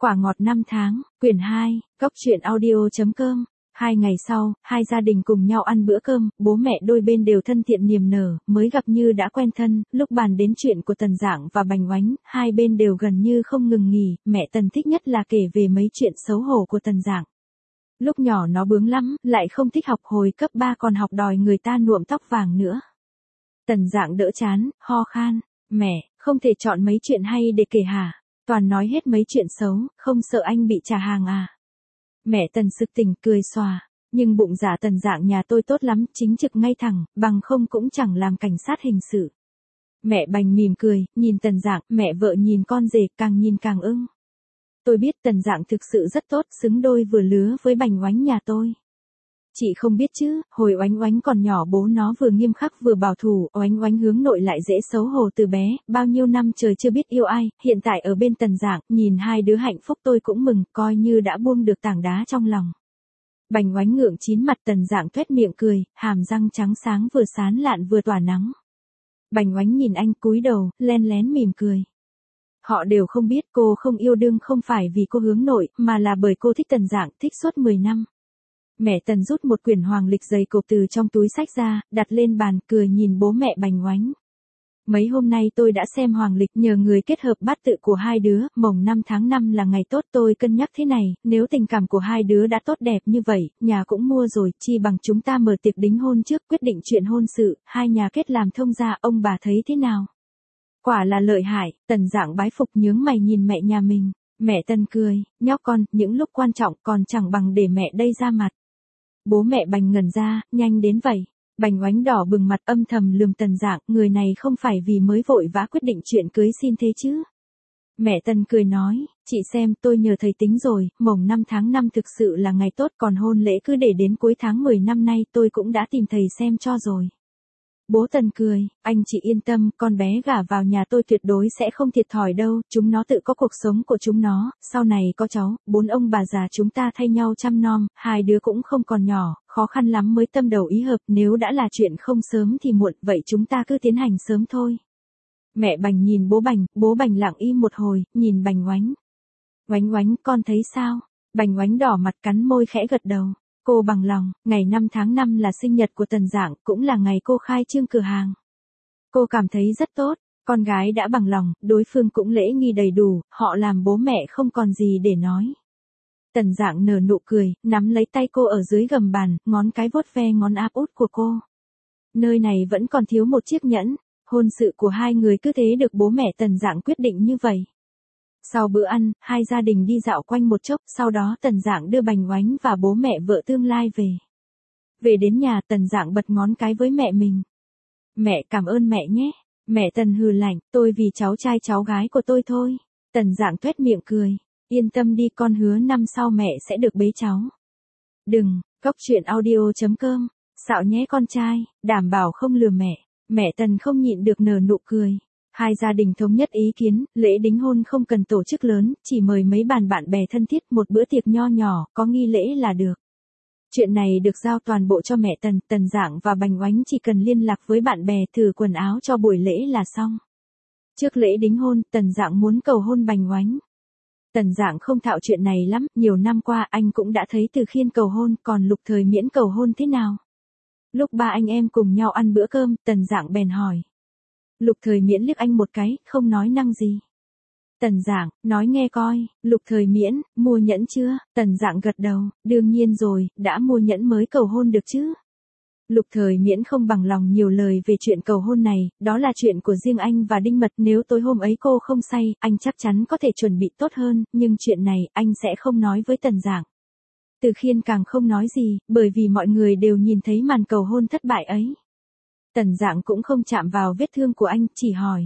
Quả ngọt năm tháng, quyển 2, Cốc truyện audio.com. 2 ngày sau, hai gia đình cùng nhau ăn bữa cơm, bố mẹ đôi bên đều thân thiện niềm nở, mới gặp như đã quen thân, lúc bàn đến chuyện của Tần Dạng và Bành Oánh, hai bên đều gần như không ngừng nghỉ, mẹ Tần thích nhất là kể về mấy chuyện xấu hổ của Tần Dạng. Lúc nhỏ nó bướng lắm, lại không thích học, hồi cấp 3 còn học đòi người ta nhuộm tóc vàng nữa. Tần Dạng đỡ chán, ho khan, mẹ, không thể chọn mấy chuyện hay để kể hả? Toàn nói hết mấy chuyện xấu, không sợ anh bị trả hàng à? Mẹ Tần sực tỉnh cười xòa, nhưng bụng dạ Tần Dạng nhà tôi tốt lắm, chính trực ngay thẳng, bằng không cũng chẳng làm cảnh sát hình sự. Mẹ Bành mỉm cười, nhìn Tần Dạng, mẹ vợ nhìn con rể, càng nhìn càng ưng. Tôi biết Tần Dạng thực sự rất tốt, xứng đôi vừa lứa với Bành Oánh nhà tôi. Chị không biết chứ, hồi Oánh Oánh còn nhỏ bố nó vừa nghiêm khắc vừa bảo thủ, Oánh Oánh hướng nội lại dễ xấu hổ từ bé, bao nhiêu năm trời chưa biết yêu ai, hiện tại ở bên Tần Dạng, nhìn hai đứa hạnh phúc tôi cũng mừng, coi như đã buông được tảng đá trong lòng. Bành Oánh ngượng chín mặt, Tần Dạng tuét miệng cười, hàm răng trắng sáng vừa sán lạn vừa tỏa nắng. Bành Oánh nhìn anh cúi đầu, len lén mỉm cười. Họ đều không biết cô không yêu đương không phải vì cô hướng nội, mà là bởi cô thích Tần Dạng, thích suốt 10 năm. Mẹ Tần rút một quyển hoàng lịch dày cộp từ trong túi sách ra, đặt lên bàn, cười nhìn bố mẹ Bành Oánh. Mấy hôm nay tôi đã xem hoàng lịch, nhờ người kết hợp bát tự của hai đứa, mồng 5 tháng 5 là ngày tốt, tôi cân nhắc thế này, nếu tình cảm của hai đứa đã tốt đẹp như vậy, nhà cũng mua rồi, chi bằng chúng ta mở tiệc đính hôn trước, quyết định chuyện hôn sự, hai nhà kết làm thông gia, ông bà thấy thế nào? Quả là lợi hại, Tần Dạng bái phục nhướng mày nhìn mẹ nhà mình. Mẹ Tần cười, nhóc con, những lúc quan trọng còn chẳng bằng để mẹ đây ra mặt. Bố mẹ Bành ngẩn ra, nhanh đến vậy. Bành Oánh đỏ bừng mặt âm thầm lườm Tần Dạng, người này không phải vì mới vội vã quyết định chuyện cưới xin thế chứ. Mẹ Tần cười nói, chị xem tôi nhờ thầy tính rồi, mồng 5 tháng 5 thực sự là ngày tốt, còn hôn lễ cứ để đến cuối tháng 10 năm nay tôi cũng đã tìm thầy xem cho rồi. Bố Tần cười, anh chị yên tâm, con bé gả vào nhà tôi tuyệt đối sẽ không thiệt thòi đâu, chúng nó tự có cuộc sống của chúng nó, sau này có cháu, 4 ông bà già chúng ta thay nhau chăm nom, hai đứa cũng không còn nhỏ, khó khăn lắm mới tâm đầu ý hợp, nếu đã là chuyện không sớm thì muộn, vậy chúng ta cứ tiến hành sớm thôi. Mẹ Bành nhìn bố Bành lặng im một hồi, nhìn Bành Oánh. Oánh Oánh, con thấy sao? Bành Oánh đỏ mặt cắn môi khẽ gật đầu. Cô bằng lòng, ngày 5 tháng 5 là sinh nhật của Tần Dạng, cũng là ngày cô khai trương cửa hàng. Cô cảm thấy rất tốt, con gái đã bằng lòng, đối phương cũng lễ nghi đầy đủ, họ làm bố mẹ không còn gì để nói. Tần Dạng nở nụ cười, nắm lấy tay cô ở dưới gầm bàn, ngón cái vuốt ve ngón áp út của cô. Nơi này vẫn còn thiếu một chiếc nhẫn, hôn sự của hai người cứ thế được bố mẹ Tần Dạng quyết định như vậy. Sau bữa ăn, hai gia đình đi dạo quanh một chốc, sau đó Tần Dạng đưa Bành Oánh và bố mẹ vợ tương lai về. Về đến nhà, Tần Dạng bật ngón cái với mẹ mình. Mẹ cảm ơn mẹ nhé. Mẹ Tần hừ lạnh, tôi vì cháu trai cháu gái của tôi thôi. Tần Dạng tuét miệng cười. Yên tâm đi, con hứa năm sau mẹ sẽ được bế cháu. Đừng, Cốc truyện audio.com. Xạo nhé con trai, đảm bảo không lừa mẹ. Mẹ Tần không nhịn được nở nụ cười. Hai gia đình thống nhất ý kiến, lễ đính hôn không cần tổ chức lớn, chỉ mời mấy bàn bạn bè thân thiết, một bữa tiệc nho nhỏ, có nghi lễ là được. Chuyện này được giao toàn bộ cho mẹ Tần, Tần Dạng và Bành Oánh chỉ cần liên lạc với bạn bè thử quần áo cho buổi lễ là xong. Trước lễ đính hôn, Tần Dạng muốn cầu hôn Bành Oánh. Tần Dạng không thạo chuyện này lắm, nhiều năm qua anh cũng đã thấy Từ Khiên cầu hôn, còn Lục Thời Miễn cầu hôn thế nào. Lúc ba anh em cùng nhau ăn bữa cơm, Tần Dạng bèn hỏi. Lục Thời Miễn liếc anh một cái, không nói năng gì. Tần Dạng, nói nghe coi, Lục Thời Miễn, mua nhẫn chưa? Tần Dạng gật đầu, đương nhiên rồi, đã mua nhẫn mới cầu hôn được chứ. Lục Thời Miễn không bằng lòng nhiều lời về chuyện cầu hôn này, đó là chuyện của riêng anh và Đinh Mật, nếu tối hôm ấy cô không say, anh chắc chắn có thể chuẩn bị tốt hơn, nhưng chuyện này, anh sẽ không nói với Tần Dạng. Từ Khiên càng không nói gì, bởi vì mọi người đều nhìn thấy màn cầu hôn thất bại ấy. Tần Dạng cũng không chạm vào vết thương của anh, chỉ hỏi.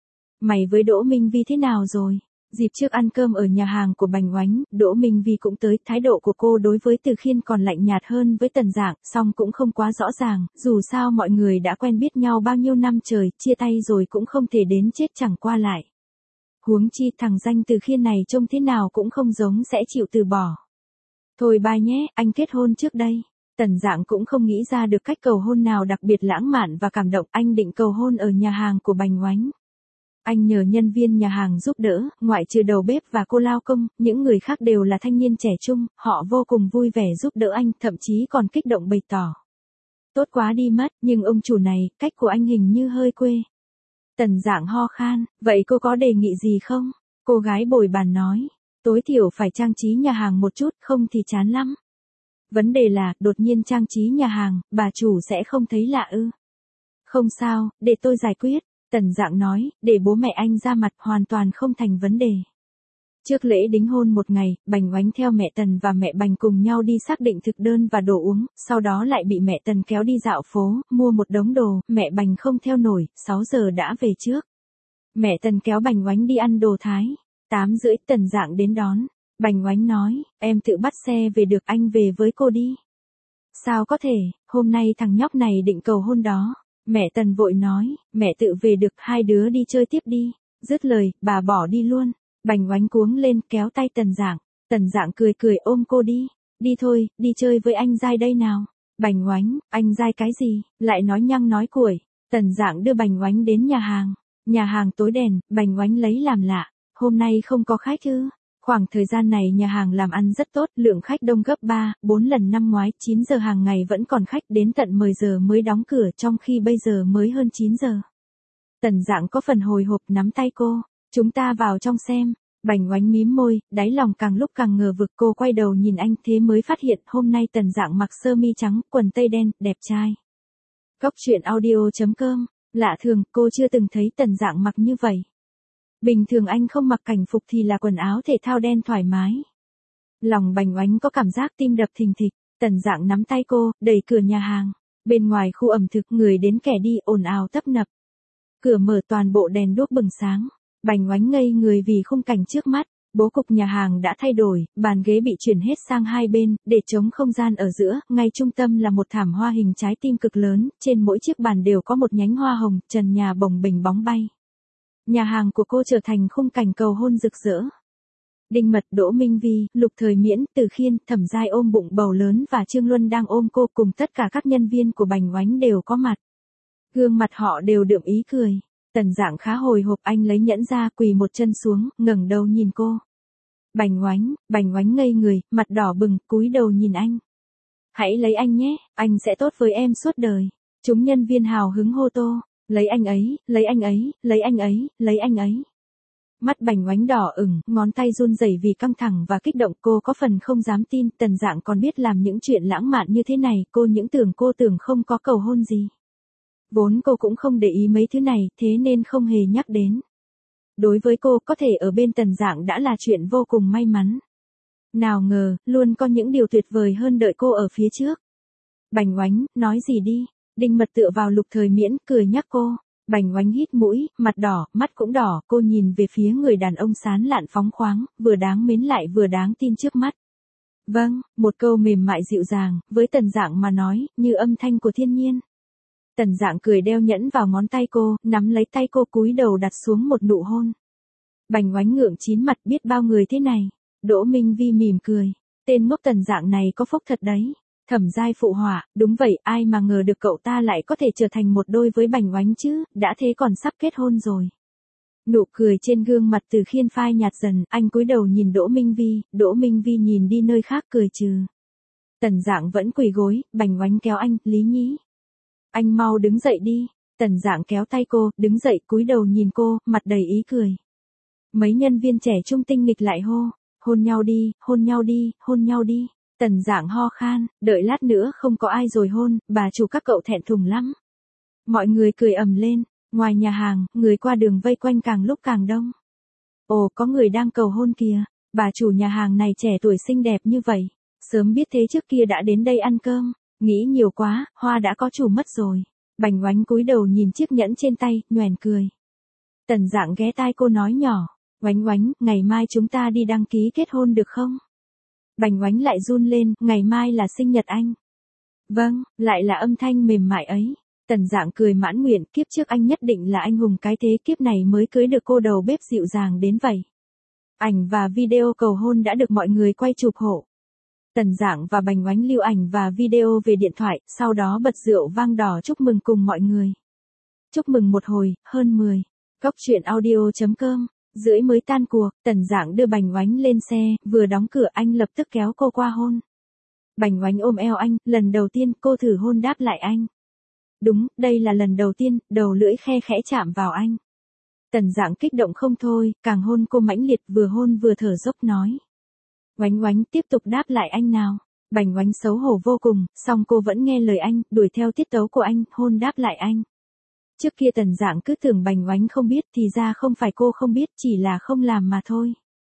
Mày với Đỗ Minh Vi thế nào rồi? Dịp trước ăn cơm ở nhà hàng của Bành Oánh, Đỗ Minh Vi cũng tới, thái độ của cô đối với Từ Khiên còn lạnh nhạt hơn với Tần Dạng, song cũng không quá rõ ràng, dù sao mọi người đã quen biết nhau bao nhiêu năm trời, chia tay rồi cũng không thể đến chết chẳng qua lại. Huống chi thằng danh Từ Khiên này trông thế nào cũng không giống sẽ chịu từ bỏ. Thôi bye nhé, anh kết hôn trước đây. Tần Dạng cũng không nghĩ ra được cách cầu hôn nào đặc biệt lãng mạn và cảm động, anh định cầu hôn ở nhà hàng của Bành Oánh. Anh nhờ nhân viên nhà hàng giúp đỡ, ngoại trừ đầu bếp và cô lao công, những người khác đều là thanh niên trẻ trung, họ vô cùng vui vẻ giúp đỡ anh, thậm chí còn kích động bày tỏ. Tốt quá đi mất, nhưng ông chủ này, cách của anh hình như hơi quê. Tần Dạng ho khan, vậy cô có đề nghị gì không? Cô gái bồi bàn nói, tối thiểu phải trang trí nhà hàng một chút, không thì chán lắm. Vấn đề là, đột nhiên trang trí nhà hàng, bà chủ sẽ không thấy lạ ư? Không sao, để tôi giải quyết. Tần Dạng nói, để bố mẹ anh ra mặt hoàn toàn không thành vấn đề. Trước lễ đính hôn một ngày, Bành Oánh theo mẹ Tần và mẹ Bành cùng nhau đi xác định thực đơn và đồ uống, sau đó lại bị mẹ Tần kéo đi dạo phố, mua một đống đồ, mẹ Bành không theo nổi, 6 giờ đã về trước. Mẹ Tần kéo Bành Oánh đi ăn đồ Thái, 8 rưỡi Tần Dạng đến đón. Bành Oánh nói, em tự bắt xe về được, anh về với cô đi. Sao có thể, hôm nay thằng nhóc này định cầu hôn đó. Mẹ Tần vội nói, mẹ tự về được, hai đứa đi chơi tiếp đi. Dứt lời, bà bỏ đi luôn. Bành Oánh cuống lên kéo tay Tần Dạng. Tần Dạng cười cười ôm cô đi. Đi thôi, đi chơi với anh Giai đây nào. Bành Oánh, anh Giai cái gì, lại nói nhăng nói cuội. Tần Dạng đưa Bành Oánh đến nhà hàng. Nhà hàng tối đèn, Bành Oánh lấy làm lạ. Hôm nay không có khách ư? Khoảng thời gian này nhà hàng làm ăn rất tốt, lượng khách đông gấp 3, 4 lần năm ngoái, 9 giờ hàng ngày vẫn còn khách, đến tận 10 giờ mới đóng cửa, trong khi bây giờ mới hơn 9 giờ. Tần Dạng có phần hồi hộp nắm tay cô, chúng ta vào trong xem. Bành Oánh mím môi, đáy lòng càng lúc càng ngờ vực, cô quay đầu nhìn anh thế mới phát hiện hôm nay Tần Dạng mặc sơ mi trắng, quần tây đen, đẹp trai. Cốc truyện audio.com, lạ thường, cô chưa từng thấy Tần Dạng mặc như vậy. Bình thường anh không mặc cảnh phục thì là quần áo thể thao đen thoải mái. Lòng Bành Oánh có cảm giác tim đập thình thịch, Tần Dạng nắm tay cô, đẩy cửa nhà hàng. Bên ngoài khu ẩm thực người đến kẻ đi ồn ào tấp nập. Cửa mở toàn bộ đèn đuốc bừng sáng. Bành Oánh ngây người vì khung cảnh trước mắt. Bố cục nhà hàng đã thay đổi, bàn ghế bị chuyển hết sang hai bên, để trống không gian ở giữa, ngay trung tâm là một thảm hoa hình trái tim cực lớn, trên mỗi chiếc bàn đều có một nhánh hoa hồng, trần nhà bồng bềnh bóng bay. Nhà hàng của cô trở thành khung cảnh cầu hôn rực rỡ. Đinh Mật, Đỗ Minh Vi, Lục Thời Miễn, Từ Khiên, Thẩm Giai ôm bụng bầu lớn và Trương Luân đang ôm cô cùng tất cả các nhân viên của Bành Oánh đều có mặt. Gương mặt họ đều đượm ý cười. Tần Dạng khá hồi hộp, anh lấy nhẫn ra quỳ một chân xuống, ngẩng đầu nhìn cô. Bành Oánh ngây người, mặt đỏ bừng, cúi đầu nhìn anh. Hãy lấy anh nhé, anh sẽ tốt với em suốt đời. Chúng nhân viên hào hứng hô to. Lấy anh ấy, lấy anh ấy, lấy anh ấy, lấy anh ấy. Mắt Bành Oánh đỏ ửng, ngón tay run rẩy vì căng thẳng và kích động, cô có phần không dám tin, Tần Dạng còn biết làm những chuyện lãng mạn như thế này, cô tưởng không có cầu hôn gì. Vốn cô cũng không để ý mấy thứ này, thế nên không hề nhắc đến. Đối với cô, có thể ở bên Tần Dạng đã là chuyện vô cùng may mắn. Nào ngờ, luôn có những điều tuyệt vời hơn đợi cô ở phía trước. Bành Oánh, nói gì đi. Đinh Mật tựa vào Lục Thời Miễn, cười nhắc cô. Bành Oánh hít mũi, mặt đỏ, mắt cũng đỏ, cô nhìn về phía người đàn ông sán lạn phóng khoáng, vừa đáng mến lại vừa đáng tin trước mắt. Vâng, một câu mềm mại dịu dàng, với Tần Dạng mà nói, như âm thanh của thiên nhiên. Tần Dạng cười đeo nhẫn vào ngón tay cô, nắm lấy tay cô cúi đầu đặt xuống một nụ hôn. Bành Oánh ngượng chín mặt, biết bao người thế này. Đỗ Minh Vi mỉm cười. Tên ngốc Tần Dạng này có phúc thật đấy. Thẩm Giai phụ họa, đúng vậy, ai mà ngờ được cậu ta lại có thể trở thành một đôi với Bành Oánh chứ, đã thế còn sắp kết hôn rồi. Nụ cười trên gương mặt Từ Khiên phai nhạt dần, anh cúi đầu nhìn Đỗ Minh Vi, Đỗ Minh Vi nhìn đi nơi khác cười trừ. Tần Dạng vẫn quỳ gối, Bành Oánh kéo anh, Lý Nhĩ. Anh mau đứng dậy đi. Tần Dạng kéo tay cô, đứng dậy cúi đầu nhìn cô, mặt đầy ý cười. Mấy nhân viên trẻ trung tinh nghịch lại hô, hôn nhau đi, hôn nhau đi, hôn nhau đi. Tần Dạng ho khan, đợi lát nữa không có ai rồi hôn, bà chủ các cậu thẹn thùng lắm. Mọi người cười ầm lên, ngoài nhà hàng, người qua đường vây quanh càng lúc càng đông. Ồ, có người đang cầu hôn kìa, bà chủ nhà hàng này trẻ tuổi xinh đẹp như vậy, sớm biết thế trước kia đã đến đây ăn cơm, nghĩ nhiều quá, hoa đã có chủ mất rồi. Bành Oánh cúi đầu nhìn chiếc nhẫn trên tay, nhoẻn cười. Tần Dạng ghé tai cô nói nhỏ, Oánh, ngày mai chúng ta đi đăng ký kết hôn được không? Bành Oánh lại run lên, ngày mai là sinh nhật anh. Vâng, lại là âm thanh mềm mại ấy. Tần Dạng cười mãn nguyện, kiếp trước anh nhất định là anh hùng cái thế, kiếp này mới cưới được cô đầu bếp dịu dàng đến vậy. Ảnh và video cầu hôn đã được mọi người quay chụp hộ. Tần Dạng và Bành Oánh lưu ảnh và video về điện thoại, sau đó bật rượu vang đỏ chúc mừng cùng mọi người. Chúc mừng một hồi, hơn 10. Cốc truyện audio.com. Rưỡi mới tan cuộc, Tần Dạng đưa Bành Oánh lên xe, vừa đóng cửa anh lập tức kéo cô qua hôn. Bành Oánh ôm eo anh, lần đầu tiên cô thử hôn đáp lại anh. Đúng, đây là lần đầu tiên, đầu lưỡi khe khẽ chạm vào anh. Tần Dạng kích động không thôi, càng hôn cô mãnh liệt, vừa hôn vừa thở dốc nói. Oánh Oánh tiếp tục đáp lại anh nào. Bành Oánh xấu hổ vô cùng, song cô vẫn nghe lời anh, đuổi theo tiết tấu của anh, hôn đáp lại anh. Trước kia Tần Dạng cứ tưởng Bành Oánh không biết, thì ra không phải cô không biết, chỉ là không làm mà thôi.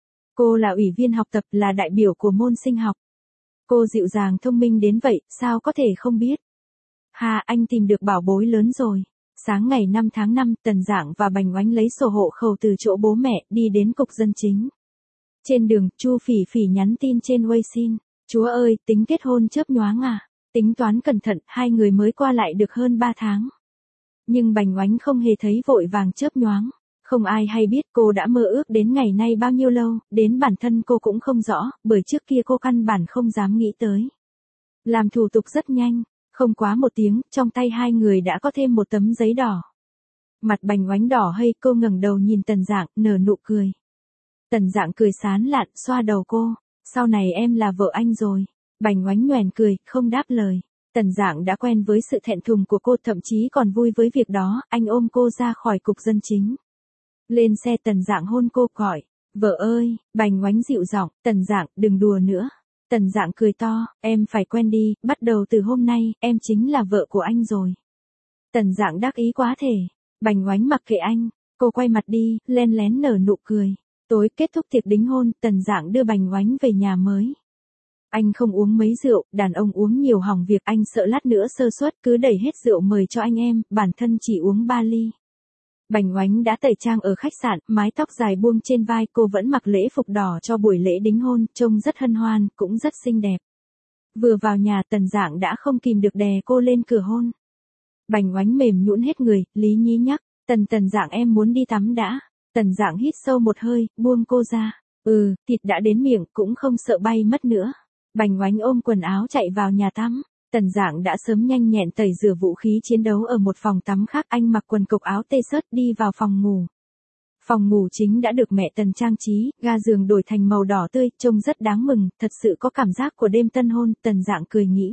Cô là ủy viên học tập, là đại biểu của môn sinh học. Cô dịu dàng thông minh đến vậy, sao có thể không biết. Hà, anh tìm được bảo bối lớn rồi. Sáng ngày 5 tháng 5, Tần Dạng và Bành Oánh lấy sổ hộ khẩu từ chỗ bố mẹ, đi đến cục dân chính. Trên đường, Chu Phỉ Phỉ nhắn tin trên Weixin. Chúa ơi, tính kết hôn chớp nhoáng à? Tính toán cẩn thận, hai người mới qua lại được hơn 3 tháng. Nhưng Bành Oánh không hề thấy vội vàng chớp nhoáng. Không ai hay biết cô đã mơ ước đến ngày nay bao nhiêu lâu, đến bản thân cô cũng không rõ, bởi trước kia cô căn bản không dám nghĩ tới. Làm thủ tục rất nhanh, không quá 1 tiếng, trong tay hai người đã có thêm một tấm giấy đỏ. Mặt Bành Oánh đỏ hây, cô ngẩng đầu nhìn Tần Dạng, nở nụ cười. Tần Dạng cười sán lạn, xoa đầu cô. Sau này em là vợ anh rồi. Bành Oánh nhoẻn cười, không đáp lời. Tần Dạng đã quen với sự thẹn thùng của cô, thậm chí còn vui với việc đó, anh ôm cô ra khỏi cục dân chính. Lên xe Tần Dạng hôn cô, gọi. Vợ ơi, Bành Oánh dịu giọng, Tần Dạng, đừng đùa nữa. Tần Dạng cười to, em phải quen đi, bắt đầu từ hôm nay, em chính là vợ của anh rồi. Tần Dạng đắc ý quá thể. Bành Oánh mặc kệ anh, cô quay mặt đi, len lén nở nụ cười. Tối kết thúc tiệc đính hôn, Tần Dạng đưa Bành Oánh về nhà mới. Anh không uống mấy rượu, đàn ông uống nhiều hỏng việc, anh sợ lát nữa sơ suất, cứ đẩy hết rượu mời cho anh em, bản thân chỉ uống 3 ly. Bành Oánh đã tẩy trang ở khách sạn, mái tóc dài buông trên vai, cô vẫn mặc lễ phục đỏ cho buổi lễ đính hôn, trông rất hân hoan, cũng rất xinh đẹp. Vừa vào nhà Tần Dạng đã không kìm được đè cô lên cửa hôn. Bành Oánh mềm nhũn hết người, lý nhí nhắc, Tần Dạng em muốn đi tắm đã. Tần Dạng hít sâu một hơi, buông cô ra. Thịt đã đến miệng, cũng không sợ bay mất nữa. Bành Oánh ôm quần áo chạy vào nhà tắm. Tần Dạng đã sớm nhanh nhẹn tẩy rửa vũ khí chiến đấu ở một phòng tắm khác, anh mặc quần cộc áo tê sớt đi vào phòng ngủ. Phòng ngủ chính đã được mẹ Tần trang trí, ga giường đổi thành màu đỏ tươi, trông rất đáng mừng, thật sự có cảm giác của đêm tân hôn, Tần Dạng cười nghĩ.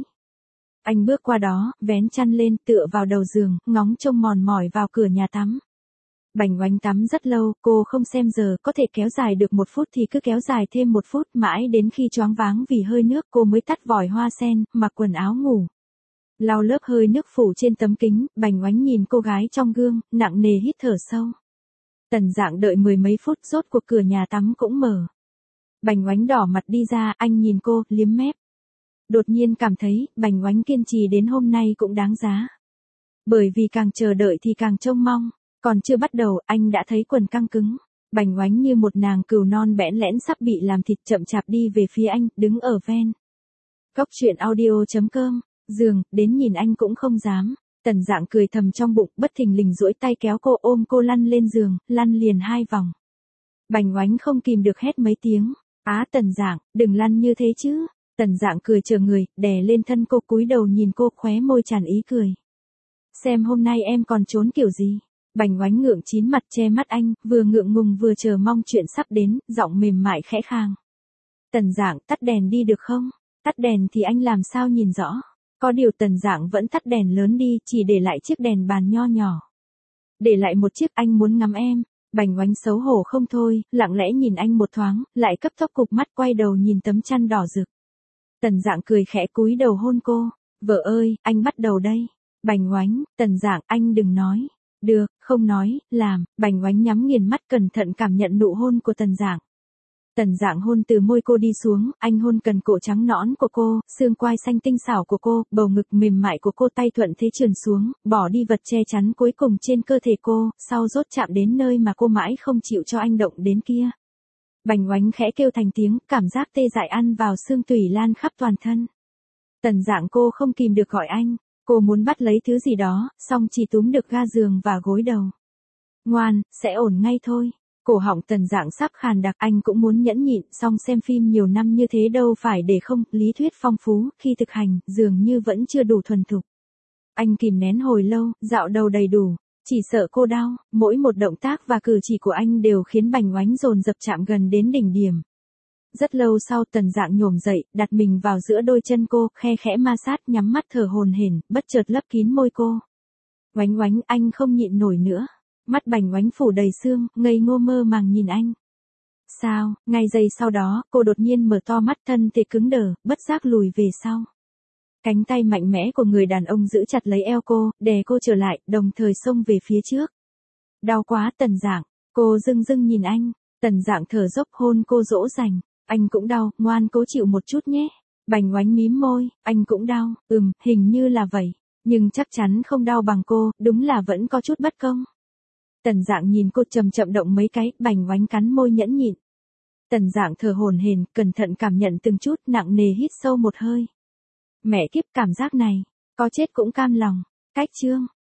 Anh bước qua đó, vén chăn lên, tựa vào đầu giường, ngóng trông mòn mỏi vào cửa nhà tắm. Bành Oánh tắm rất lâu, cô không xem giờ, có thể kéo dài được 1 phút thì cứ kéo dài thêm 1 phút, mãi đến khi choáng váng vì hơi nước cô mới tắt vòi hoa sen, mặc quần áo ngủ. Lau lớp hơi nước phủ trên tấm kính, Bành Oánh nhìn cô gái trong gương, nặng nề hít thở sâu. Tần Dạng đợi 10 mấy phút, rốt cuộc cửa nhà tắm cũng mở. Bành Oánh đỏ mặt đi ra, anh nhìn cô, liếm mép. Đột nhiên cảm thấy, Bành Oánh kiên trì đến hôm nay cũng đáng giá. Bởi vì càng chờ đợi thì càng trông mong. Còn chưa bắt đầu, anh đã thấy quần căng cứng. Bành Oánh như một nàng cừu non bẽn lẽn sắp bị làm thịt, chậm chạp đi về phía anh, đứng ở ven. Cốc truyện audio.com. Giường, đến nhìn anh cũng không dám. Tần Dạng cười thầm trong bụng, bất thình lình duỗi tay kéo cô, ôm cô lăn lên giường, lăn liền 2 vòng. Bành Oánh không kìm được hét mấy tiếng. Tần Dạng, đừng lăn như thế chứ. Tần Dạng cười chờ người, đè lên thân cô, cúi đầu nhìn cô, khóe môi tràn ý cười. Xem hôm nay em còn trốn kiểu gì. Bành Oánh ngượng chín mặt, che mắt anh, vừa ngượng ngùng vừa chờ mong chuyện sắp đến, giọng mềm mại khẽ khàng. Tần Dạng, tắt đèn đi được không? Tắt đèn thì anh làm sao nhìn rõ? Có điều Tần Dạng vẫn tắt đèn lớn đi, chỉ để lại chiếc đèn bàn nho nhỏ. Để lại một chiếc, anh muốn ngắm em. Bành Oánh xấu hổ không thôi, lặng lẽ nhìn anh một thoáng, lại cấp tốc cụp mắt quay đầu nhìn tấm chăn đỏ rực. Tần Dạng cười khẽ cúi đầu hôn cô. Vợ ơi, anh bắt đầu đây. Bành Oánh, Tần Dạng, anh đừng nói. Được, không nói, làm. Bành Oánh nhắm nghiền mắt cẩn thận cảm nhận nụ hôn của Tần Dạng. Tần Dạng hôn từ môi cô đi xuống, anh hôn cần cổ trắng nõn của cô, xương quai xanh tinh xảo của cô, bầu ngực mềm mại của cô, tay thuận thế trườn xuống, bỏ đi vật che chắn cuối cùng trên cơ thể cô, sau rốt chạm đến nơi mà cô mãi không chịu cho anh động đến kia. Bành Oánh khẽ kêu thành tiếng, cảm giác tê dại ăn vào xương tủy lan khắp toàn thân. Tần Dạng cô không kìm được gọi anh. Cô muốn bắt lấy thứ gì đó, song chỉ túm được ga giường và gối đầu. Ngoan, sẽ ổn ngay thôi. Cổ họng Tần Dạng sắp khàn đặc, anh cũng muốn nhẫn nhịn, song xem phim nhiều năm như thế đâu phải để không, lý thuyết phong phú, khi thực hành, dường như vẫn chưa đủ thuần thục. Anh kìm nén hồi lâu, dạo đầu đầy đủ. Chỉ sợ cô đau, mỗi một động tác và cử chỉ của anh đều khiến Bành Oánh dồn dập chạm gần đến đỉnh điểm. Rất lâu sau Tần Dạng nhổm dậy, đặt mình vào giữa đôi chân cô, khe khẽ ma sát, nhắm mắt thở hổn hển, bất chợt lấp kín môi cô. Oánh Oánh, anh không nhịn nổi nữa. Mắt Bành Oánh phủ đầy sương, ngây ngô mơ màng nhìn anh. Sao? Ngay giây sau đó, cô đột nhiên mở to mắt, thân thể cứng đờ, bất giác lùi về sau. Cánh tay mạnh mẽ của người đàn ông giữ chặt lấy eo cô, đè cô trở lại, đồng thời xông về phía trước. Đau quá Tần Dạng, cô dưng dưng nhìn anh. Tần Dạng thở dốc hôn cô dỗ dành. Anh cũng đau, ngoan cố chịu một chút nhé. Bành Oánh mím môi, anh cũng đau, hình như là vậy. Nhưng chắc chắn không đau bằng cô, đúng là vẫn có chút bất công. Tần Dạng nhìn cô chậm chậm động mấy cái, Bành Oánh cắn môi nhẫn nhịn. Tần Dạng thở hổn hển, cẩn thận cảm nhận từng chút, nặng nề hít sâu một hơi. Mẹ kiếp, cảm giác này, có chết cũng cam lòng. Cách chương